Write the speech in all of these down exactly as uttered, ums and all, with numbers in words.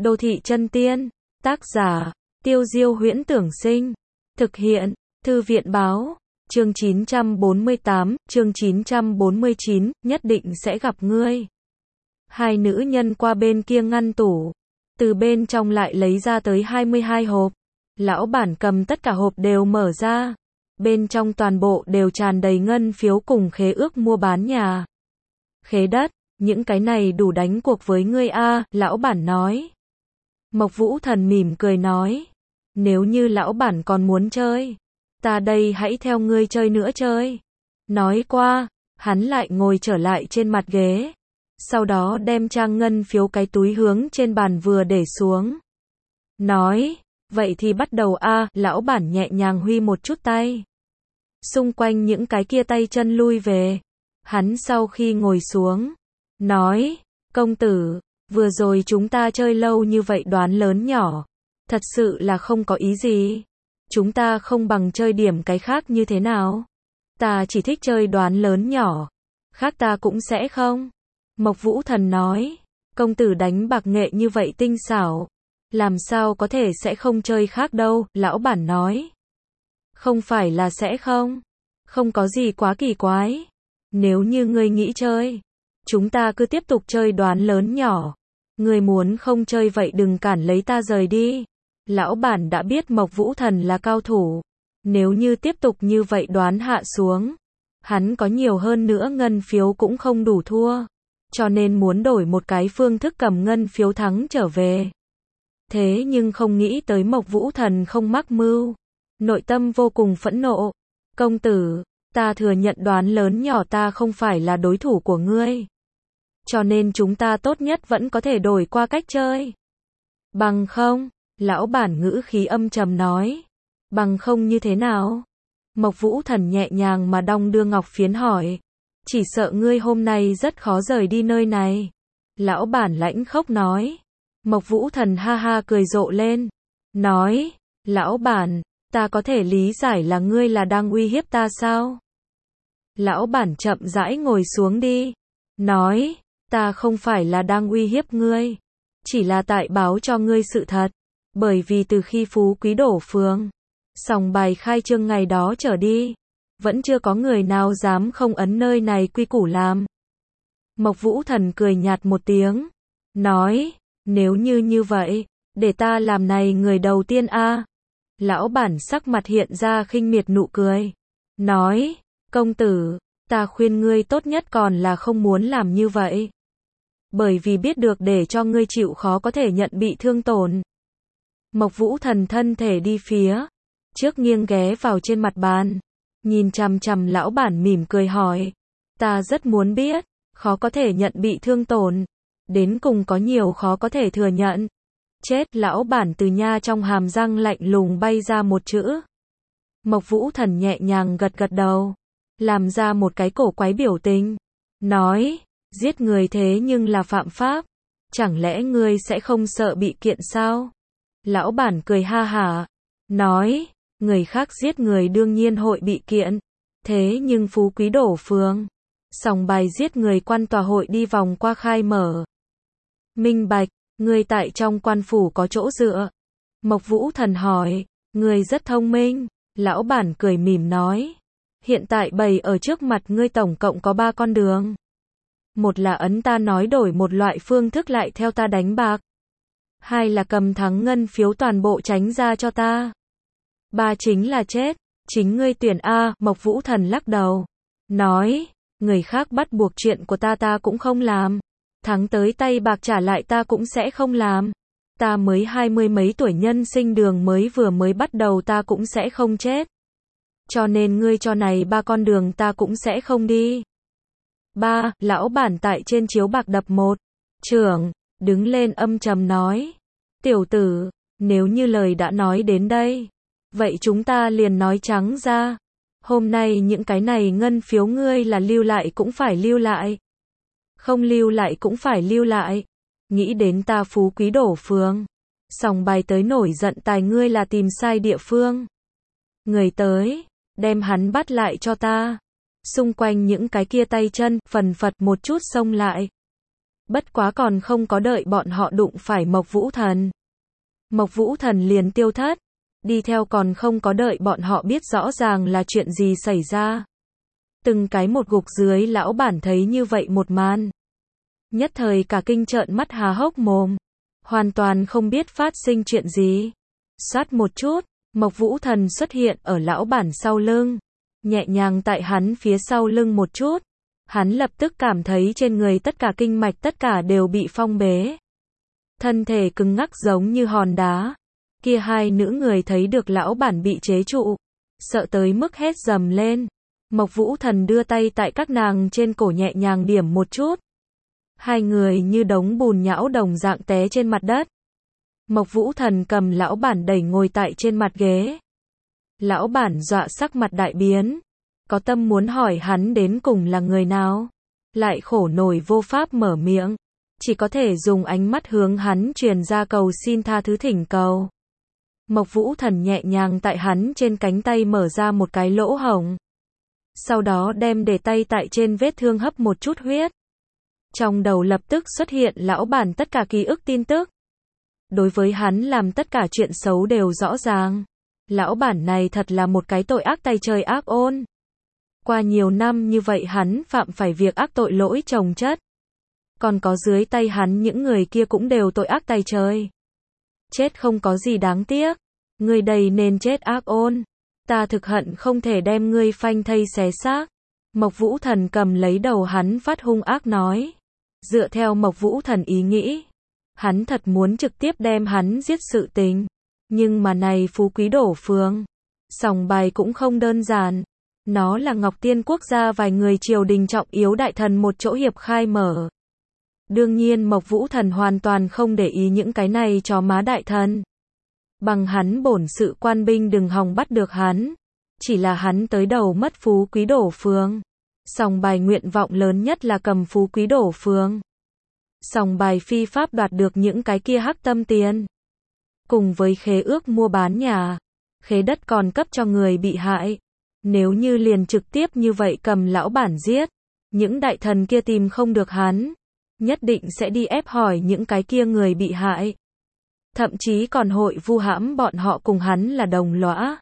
Đô thị chân tiên. Tác giả, Tiêu Diêu Huyễn Tưởng Sinh. Thực hiện, Thư viện Báo. Chương chín trăm bốn mươi tám, chương chín trăm bốn mươi chín, nhất định sẽ gặp ngươi. Hai nữ nhân qua bên kia ngăn tủ. Từ bên trong lại lấy ra tới hai mươi hai hộp. Lão bản cầm tất cả hộp đều mở ra. Bên trong toàn bộ đều tràn đầy ngân phiếu cùng khế ước mua bán nhà. Khế đất, những cái này đủ đánh cuộc với ngươi a, lão bản nói. Mộc Vũ Thần mỉm cười nói. Nếu như lão bản còn muốn chơi, ta đây hãy theo ngươi chơi nữa chơi. Nói qua, hắn lại ngồi trở lại trên mặt ghế. Sau đó đem trang ngân phiếu cái túi hướng trên bàn vừa để xuống. Nói, vậy thì bắt đầu a, lão bản nhẹ nhàng huy một chút tay. Xung quanh những cái kia tay chân lui về. Hắn sau khi ngồi xuống, nói, công tử, vừa rồi chúng ta chơi lâu như vậy đoán lớn nhỏ. Thật sự là không có ý gì. Chúng ta không bằng chơi điểm cái khác như thế nào? Ta chỉ thích chơi đoán lớn nhỏ. Khác ta cũng sẽ không. Mộc Vũ Thần nói, công tử đánh bạc nghệ như vậy tinh xảo. Làm sao có thể sẽ không chơi khác đâu, lão bản nói. Không phải là sẽ không. Không có gì quá kỳ quái. Nếu như ngươi nghĩ chơi, chúng ta cứ tiếp tục chơi đoán lớn nhỏ. Ngươi muốn không chơi vậy đừng cản lấy ta rời đi. Lão bản đã biết Mộc Vũ Thần là cao thủ. Nếu như tiếp tục như vậy đoán hạ xuống, hắn có nhiều hơn nữa ngân phiếu cũng không đủ thua. Cho nên muốn đổi một cái phương thức cầm ngân phiếu thắng trở về. Thế nhưng không nghĩ tới Mộc Vũ Thần không mắc mưu. Nội tâm vô cùng phẫn nộ. Công tử, ta thừa nhận đoán lớn nhỏ ta không phải là đối thủ của ngươi. Cho nên chúng ta tốt nhất vẫn có thể đổi qua cách chơi. Bằng không, lão bản ngữ khí âm trầm nói. Bằng không như thế nào? Mộc Vũ Thần nhẹ nhàng mà đong đưa ngọc phiến hỏi. Chỉ sợ ngươi hôm nay rất khó rời đi nơi này. Lão bản lãnh khốc nói. Mộc Vũ Thần ha ha cười rộ lên. Nói, lão bản, ta có thể lý giải là ngươi là đang uy hiếp ta sao? Lão bản chậm rãi ngồi xuống đi. Nói, ta không phải là đang uy hiếp ngươi. Chỉ là tại báo cho ngươi sự thật. Bởi vì từ khi Phú Quý đổ phường, sòng bài khai trương ngày đó trở đi, vẫn chưa có người nào dám không ấn nơi này quy củ làm. Mộc Vũ Thần cười nhạt một tiếng. Nói, nếu như như vậy, để ta làm này người đầu tiên a. Lão bản sắc mặt hiện ra khinh miệt nụ cười. Nói, công tử, ta khuyên ngươi tốt nhất còn là không muốn làm như vậy. Bởi vì biết được để cho ngươi chịu khó có thể nhận bị thương tổn. Mộc Vũ Thần thân thể đi phía trước nghiêng ghé vào trên mặt bàn. Nhìn chằm chằm lão bản mỉm cười hỏi. Ta rất muốn biết, khó có thể nhận bị thương tổn. Đến cùng có nhiều khó có thể thừa nhận. Chết, lão bản từ nha trong hàm răng lạnh lùng bay ra một chữ. Mộc Vũ Thần nhẹ nhàng gật gật đầu. Làm ra một cái cổ quái biểu tình. Nói, giết người thế nhưng là phạm pháp. Chẳng lẽ ngươi sẽ không sợ bị kiện sao? Lão bản cười ha hả. Nói, người khác giết người đương nhiên hội bị kiện. Thế nhưng Phú Quý đổ phường, sòng bài giết người quan tòa hội đi vòng qua khai mở. Minh bạch, ngươi tại trong quan phủ có chỗ dựa. Mộc Vũ Thần hỏi, ngươi rất thông minh. Lão bản cười mỉm nói. Hiện tại bày ở trước mặt ngươi tổng cộng có ba con đường. Một là ấn ta nói đổi một loại phương thức lại theo ta đánh bạc. Hai là cầm thắng ngân phiếu toàn bộ tránh ra cho ta. Ba chính là chết. Chính ngươi tuyển a. Mộc Vũ Thần lắc đầu. Nói, người khác bắt buộc chuyện của ta ta cũng không làm. Thắng tới tay bạc trả lại ta cũng sẽ không làm. Ta mới hai mươi mấy tuổi nhân sinh đường mới vừa mới bắt đầu ta cũng sẽ không chết. Cho nên ngươi cho này ba con đường ta cũng sẽ không đi. Ba, lão bản tại trên chiếu bạc đập một chưởng, đứng lên âm trầm nói. Tiểu tử, nếu như lời đã nói đến đây, vậy chúng ta liền nói trắng ra. Hôm nay những cái này ngân phiếu ngươi là lưu lại cũng phải lưu lại. Không lưu lại cũng phải lưu lại. Nghĩ đến ta Phú Quý đổ phường, sòng bài tới nổi giận tài ngươi là tìm sai địa phương. Người tới, đem hắn bắt lại cho ta. Xung quanh những cái kia tay chân, phần phật một chút xông lại. Bất quá còn không có đợi bọn họ đụng phải Mộc Vũ Thần. Mộc Vũ Thần liền tiêu thất, đi theo còn không có đợi bọn họ biết rõ ràng là chuyện gì xảy ra. Từng cái một gục dưới lão bản thấy như vậy một màn. Nhất thời cả kinh trợn mắt há hốc mồm. Hoàn toàn không biết phát sinh chuyện gì. Xoát một chút, Mộc Vũ Thần xuất hiện ở lão bản sau lưng. Nhẹ nhàng tại hắn phía sau lưng một chút. Hắn lập tức cảm thấy trên người tất cả kinh mạch tất cả đều bị phong bế. Thân thể cứng ngắc giống như hòn đá. Kia hai nữ người thấy được lão bản bị chế trụ. Sợ tới mức hét dầm lên. Mộc Vũ Thần đưa tay tại các nàng trên cổ nhẹ nhàng điểm một chút. Hai người như đống bùn nhão đồng dạng té trên mặt đất. Mộc Vũ Thần cầm lão bản đẩy ngồi tại trên mặt ghế. Lão bản dọa sắc mặt đại biến. Có tâm muốn hỏi hắn đến cùng là người nào. Lại khổ nổi vô pháp mở miệng. Chỉ có thể dùng ánh mắt hướng hắn truyền ra cầu xin tha thứ thỉnh cầu. Mộc Vũ Thần nhẹ nhàng tại hắn trên cánh tay mở ra một cái lỗ hổng. Sau đó đem để tay tại trên vết thương hấp một chút huyết. Trong đầu lập tức xuất hiện lão bản tất cả ký ức tin tức. Đối với hắn làm tất cả chuyện xấu đều rõ ràng. Lão bản này thật là một cái tội ác tay trời ác ôn. Qua nhiều năm như vậy hắn phạm phải việc ác tội lỗi chồng chất. Còn có dưới tay hắn những người kia cũng đều tội ác tay trời. Chết không có gì đáng tiếc. Người đầy nên chết ác ôn. Ta thực hận không thể đem ngươi phanh thây xé xác. Mộc Vũ Thần cầm lấy đầu hắn phát hung ác nói. Dựa theo Mộc Vũ Thần ý nghĩ. Hắn thật muốn trực tiếp đem hắn giết sự tình. Nhưng mà này phú quý đổ phương. Sòng bài cũng không đơn giản. Nó là Ngọc Tiên quốc gia vài người triều đình trọng yếu đại thần một chỗ hiệp khai mở. Đương nhiên Mộc Vũ Thần hoàn toàn không để ý những cái này cho má đại thần. Bằng hắn bổn sự quan binh đừng hòng bắt được hắn. Chỉ là hắn tới đầu mất phú quý đổ phương. Sòng bài nguyện vọng lớn nhất là cầm phú quý đổ phương. Sòng bài phi pháp đoạt được những cái kia hắc tâm tiền. Cùng với khế ước mua bán nhà. Khế đất còn cấp cho người bị hại. Nếu như liền trực tiếp như vậy cầm lão bản giết. Những đại thần kia tìm không được hắn. Nhất định sẽ đi ép hỏi những cái kia người bị hại. Thậm chí còn hội vu hãm bọn họ cùng hắn là đồng lõa.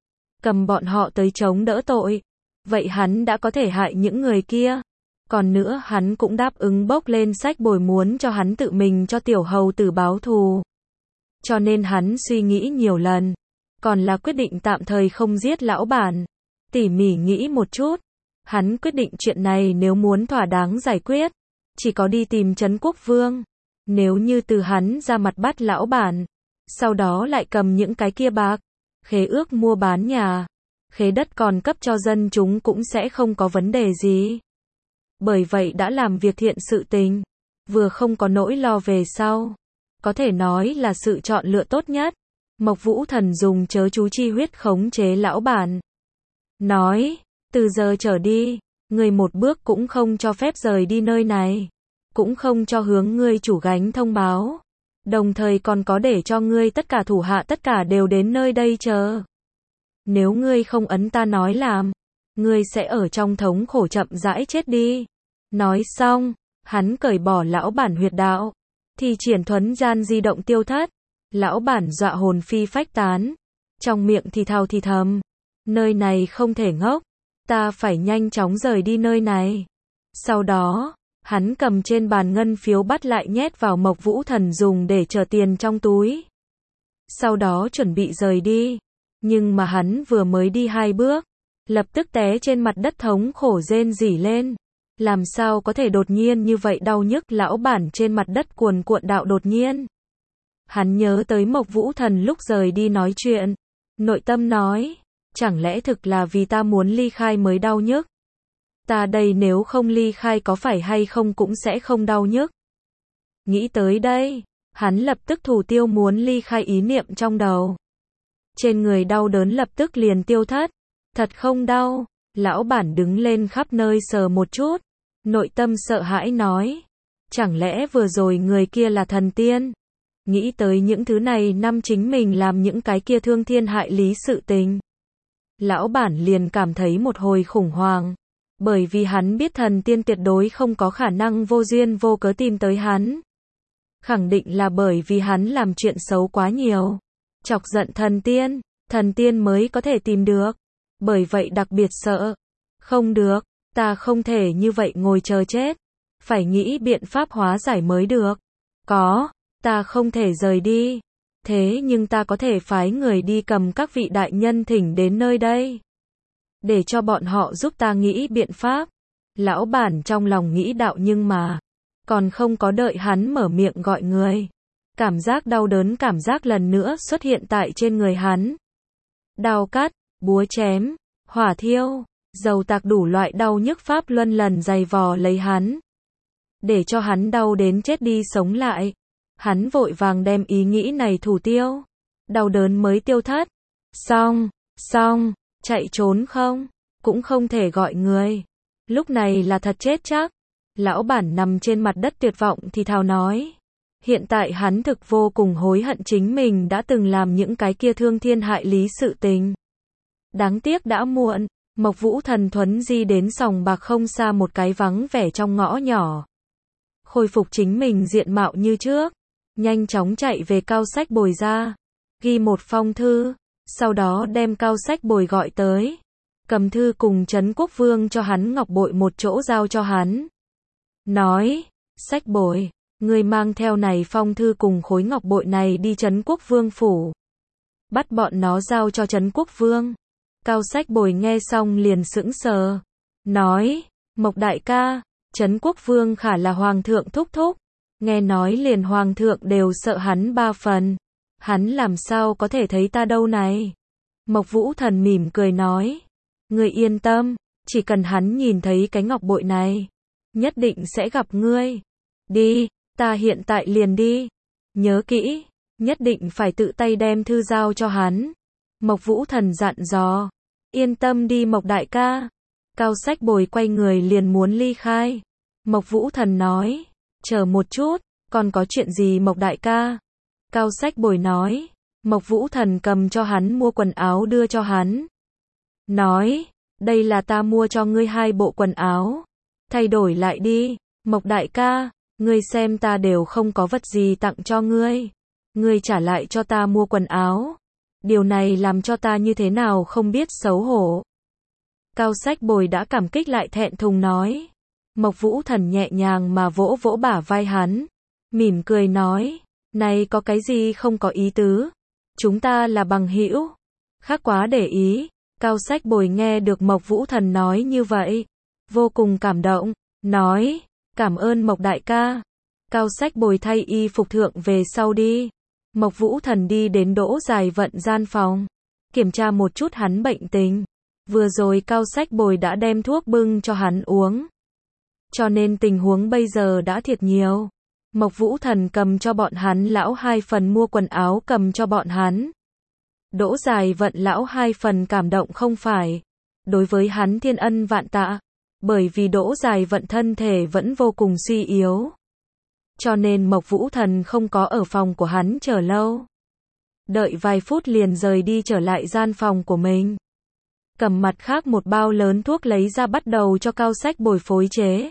Cầm bọn họ tới chống đỡ tội. Vậy hắn đã có thể hại những người kia. Còn nữa hắn cũng đáp ứng bốc lên sách bồi muốn cho hắn tự mình cho tiểu hầu tử báo thù. Cho nên hắn suy nghĩ nhiều lần. Còn là quyết định tạm thời không giết lão bản. Tỉ mỉ nghĩ một chút. Hắn quyết định chuyện này nếu muốn thỏa đáng giải quyết. Chỉ có đi tìm Trấn Quốc Vương. Nếu như từ hắn ra mặt bắt lão bản. Sau đó lại cầm những cái kia bạc. Khế ước mua bán nhà. Khế đất còn cấp cho dân chúng cũng sẽ không có vấn đề gì. Bởi vậy đã làm việc thiện sự tình. Vừa không có nỗi lo về sau. Có thể nói là sự chọn lựa tốt nhất. Mộc Vũ Thần dùng chớ chú chi huyết khống chế lão bản. Nói, từ giờ trở đi, người một bước cũng không cho phép rời đi nơi này. Cũng không cho hướng ngươi chủ gánh thông báo. Đồng thời còn có để cho ngươi tất cả thủ hạ tất cả đều đến nơi đây chờ. Nếu ngươi không ấn ta nói làm, ngươi sẽ ở trong thống khổ chậm rãi chết đi. Nói xong, hắn cởi bỏ lão bản huyệt đạo. Thì triển thuấn gian di động tiêu thất. Lão bản dọa hồn phi phách tán. Trong miệng thì thào thì thầm. Nơi này không thể ngốc. Ta phải nhanh chóng rời đi nơi này. Sau đó, hắn cầm trên bàn ngân phiếu bắt lại nhét vào Mộc Vũ Thần dùng để chờ tiền trong túi. Sau đó chuẩn bị rời đi. Nhưng mà hắn vừa mới đi hai bước. Lập tức té trên mặt đất thống khổ rên rỉ lên. Làm sao có thể đột nhiên như vậy đau nhức lão bản trên mặt đất cuồn cuộn đạo đột nhiên. Hắn nhớ tới Mộc Vũ Thần lúc rời đi nói chuyện. Nội tâm nói. Chẳng lẽ thực là vì ta muốn ly khai mới đau nhức? Ta đây nếu không ly khai có phải hay không cũng sẽ không đau nhức. Nghĩ tới đây, hắn lập tức thủ tiêu muốn ly khai ý niệm trong đầu. Trên người đau đớn lập tức liền tiêu thất. Thật không đau. Lão bản đứng lên khắp nơi sờ một chút. Nội tâm sợ hãi nói. Chẳng lẽ vừa rồi người kia là thần tiên? Nghĩ tới những thứ này năm chính mình làm những cái kia thương thiên hại lý sự tình. Lão bản liền cảm thấy một hồi khủng hoảng. Bởi vì hắn biết thần tiên tuyệt đối không có khả năng vô duyên vô cớ tìm tới hắn. Khẳng định là bởi vì hắn làm chuyện xấu quá nhiều. Chọc giận thần tiên, thần tiên mới có thể tìm được. Bởi vậy đặc biệt sợ. Không được, ta không thể như vậy ngồi chờ chết. Phải nghĩ biện pháp hóa giải mới được. Có, ta không thể rời đi. Thế nhưng ta có thể phái người đi cầm các vị đại nhân thỉnh đến nơi đây. Để cho bọn họ giúp ta nghĩ biện pháp. Lão bản trong lòng nghĩ đạo nhưng mà. Còn không có đợi hắn mở miệng gọi người. Cảm giác đau đớn cảm giác lần nữa xuất hiện tại trên người hắn. Đao cắt, búa chém, hỏa thiêu, dầu tạc đủ loại đau nhức pháp luân lần dày vò lấy hắn. Để cho hắn đau đến chết đi sống lại. Hắn vội vàng đem ý nghĩ này thủ tiêu. Đau đớn mới tiêu thất. Xong, xong, chạy trốn không? Cũng không thể gọi người. Lúc này là thật chết chắc. Lão bản nằm trên mặt đất tuyệt vọng thì thào nói. Hiện tại hắn thực vô cùng hối hận chính mình đã từng làm những cái kia thương thiên hại lý sự tình. Đáng tiếc đã muộn. Mộc Vũ Thần thuấn di đến sòng bạc không xa một cái vắng vẻ trong ngõ nhỏ. Khôi phục chính mình diện mạo như trước. Nhanh chóng chạy về Cao Sách Bồi ra. Ghi một phong thư. Sau đó đem Cao Sách Bồi gọi tới. Cầm thư cùng Trấn Quốc Vương cho hắn ngọc bội một chỗ giao cho hắn. Nói, Sách Bồi, ngươi mang theo này phong thư cùng khối ngọc bội này đi Trấn Quốc Vương phủ. Bắt bọn nó giao cho Trấn Quốc Vương. Cao Sách Bồi nghe xong liền sững sờ. Nói, Mộc đại ca, Trấn Quốc Vương khả là hoàng thượng thúc thúc. Nghe nói liền hoàng thượng đều sợ hắn ba phần. Hắn làm sao có thể thấy ta đâu này. Mộc Vũ Thần mỉm cười nói. Ngươi yên tâm, chỉ cần hắn nhìn thấy cái ngọc bội này. Nhất định sẽ gặp ngươi. Đi, ta hiện tại liền đi. Nhớ kỹ, nhất định phải tự tay đem thư giao cho hắn. Mộc Vũ Thần dặn dò. Yên tâm đi Mộc đại ca. Cao Sách Bồi quay người liền muốn ly khai. Mộc Vũ Thần nói. Chờ một chút, còn có chuyện gì Mộc đại ca? Cao Sách Bồi nói. Mộc Vũ Thần cầm cho hắn mua quần áo đưa cho hắn. Nói, đây là ta mua cho ngươi hai bộ quần áo. Thay đổi lại đi, Mộc đại ca, ngươi xem ta đều không có vật gì tặng cho ngươi. Ngươi trả lại cho ta mua quần áo. Điều này làm cho ta như thế nào không biết xấu hổ. Cao Sách Bồi đã cảm kích lại thẹn thùng nói. Mộc Vũ Thần nhẹ nhàng mà vỗ vỗ bả vai hắn. Mỉm cười nói, này có cái gì không có ý tứ. Chúng ta là bằng hữu. Khác quá để ý. Cao Sách Bồi nghe được Mộc Vũ Thần nói như vậy. Vô cùng cảm động. Nói, cảm ơn Mộc đại ca. Cao Sách Bồi thay y phục thượng về sau đi. Mộc Vũ Thần đi đến Đỗ Dài Vận gian phòng. Kiểm tra một chút hắn bệnh tình. Vừa rồi Cao Sách Bồi đã đem thuốc bưng cho hắn uống. Cho nên tình huống bây giờ đã thiệt nhiều. Mộc Vũ Thần cầm cho bọn hắn lão hai phần mua quần áo cầm cho bọn hắn. Đỗ Dài Vận lão hai phần cảm động không phải. Đối với hắn thiên ân vạn tạ. Bởi vì Đỗ Dài Vận thân thể vẫn vô cùng suy yếu. Cho nên Mộc Vũ Thần không có ở phòng của hắn chờ lâu. Đợi vài phút liền rời đi trở lại gian phòng của mình. Cầm mặt khác một bao lớn thuốc lấy ra bắt đầu cho Cao Sách Bồi phối chế.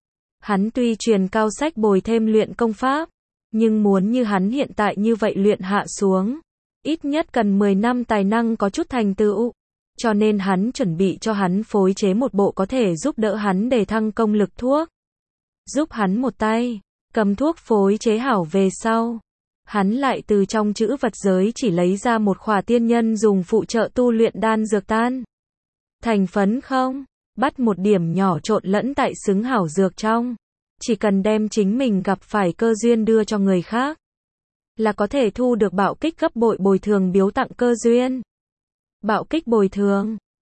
Hắn tuy truyền Cao Sách Bồi thêm luyện công pháp, nhưng muốn như hắn hiện tại như vậy luyện hạ xuống, ít nhất cần mười năm tài năng có chút thành tựu. Cho nên hắn chuẩn bị cho hắn phối chế một bộ có thể giúp đỡ hắn để thăng công lực thuốc. Giúp hắn một tay, cầm thuốc phối chế hảo về sau. Hắn lại từ trong chữ vật giới chỉ lấy ra một khỏa tiên nhân dùng phụ trợ tu luyện đan dược tan. Thành phấn không? Bắt một điểm nhỏ trộn lẫn tại xứng hảo dược trong. Chỉ cần đem chính mình gặp phải cơ duyên đưa cho người khác. Là có thể thu được bạo kích gấp bội bồi thường biếu tặng cơ duyên. Bạo kích bồi thường.